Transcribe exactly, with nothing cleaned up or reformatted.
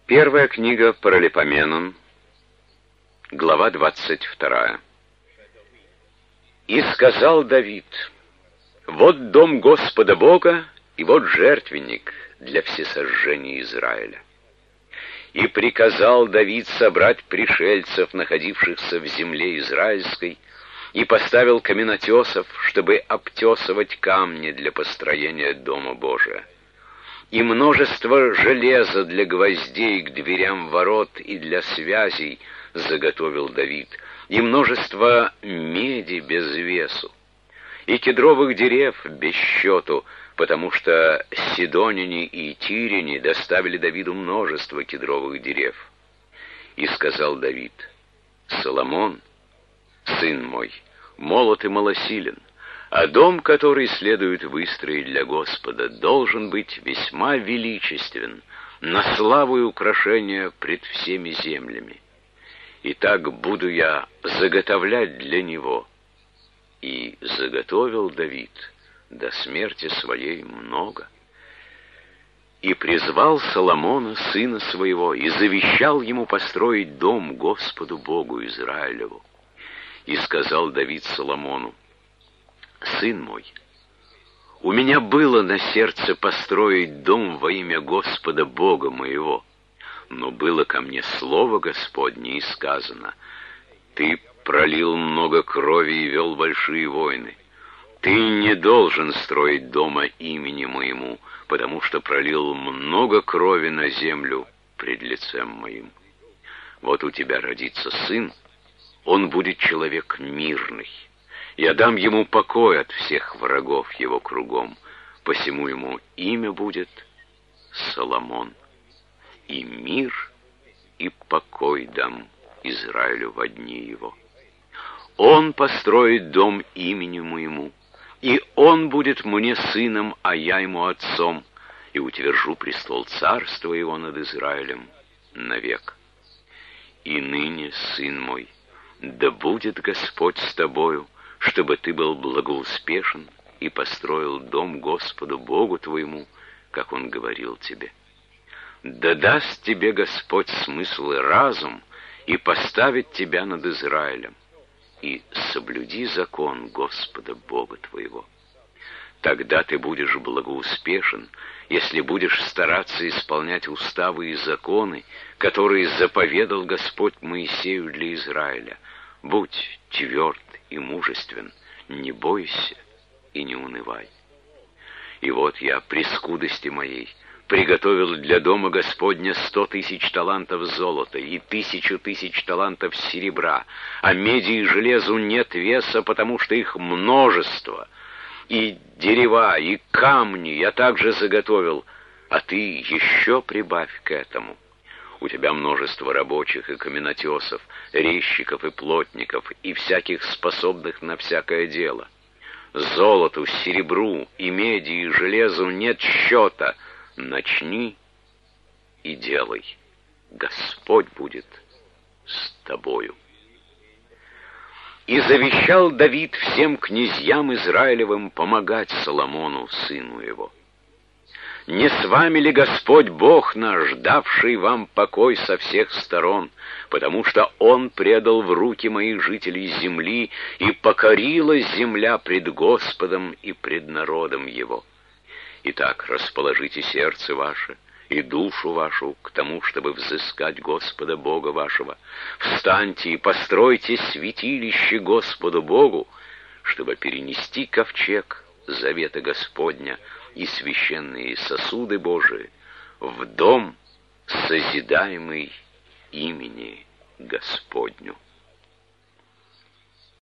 Первая книга Паралипоменон, глава двадцать вторая. «И сказал Давид: вот дом Господа Бога, и вот жертвенник для всесожжения Израиля. И приказал Давид собрать пришельцев, находившихся в земле израильской, и поставил каменотесов, чтобы обтесывать камни для построения дома Божия. И множество железа для гвоздей к дверям ворот и для связей заготовил Давид, и множество меди без весу, и кедровых дерев без счету, потому что сидоняне и тирине доставили Давиду множество кедровых дерев. И сказал Давид: Соломон, сын мой, молод и малосилен, а дом, который следует выстроить для Господа, должен быть весьма величествен, на славу и украшение пред всеми землями. Итак, буду я заготовлять для него. И заготовил Давид до смерти своей много. И призвал Соломона, сына своего, и завещал ему построить дом Господу Богу Израилеву. И сказал Давид Соломону: сын мой, у меня было на сердце построить дом во имя Господа Бога моего, но было ко мне слово Господне, и сказано: ты пролил много крови и вел большие войны. Ты не должен строить дома имени моему, потому что пролил много крови на землю пред лицем моим. Вот у тебя родится сын, он будет человек мирный. Я дам ему покой от всех врагов его кругом, посему ему имя будет Соломон. И мир, и покой дам Израилю во дни его. Он построит дом имени моему, и он будет мне сыном, а я ему отцом, и утвержу престол царства его над Израилем навек. И ныне, сын мой, да будет Господь с тобою, чтобы ты был благоуспешен и построил дом Господу Богу твоему, как Он говорил тебе. Да даст тебе Господь смысл и разум, и поставит тебя над Израилем, и соблюди закон Господа Бога твоего. Тогда ты будешь благоуспешен, если будешь стараться исполнять уставы и законы, которые заповедал Господь Моисею для Израиля. Будь тверд и мужествен, не бойся и не унывай. И вот я при скудости моей приготовил для дома Господня сто тысяч талантов золота и тысячу тысяч талантов серебра, а меди и железу нет веса, потому что их множество, и дерева, и камни я также заготовил, а ты еще прибавь к этому. У тебя множество рабочих и каменотесов, резчиков и плотников, и всяких способных на всякое дело. Золоту, серебру и меди и железу нет счета. Начни и делай. Господь будет с тобою. И завещал Давид всем князьям Израилевым помогать Соломону, сыну его. Не с вами ли Господь Бог наш, давший вам покой со всех сторон, потому что Он предал в руки моих жителей земли, и покорилась земля пред Господом и пред народом Его? Итак, расположите сердце ваше и душу вашу к тому, чтобы взыскать Господа Бога вашего. Встаньте и постройте святилище Господу Богу, чтобы перенести ковчег завета Господня и священные сосуды Божии в дом, созидаемый имени Господню.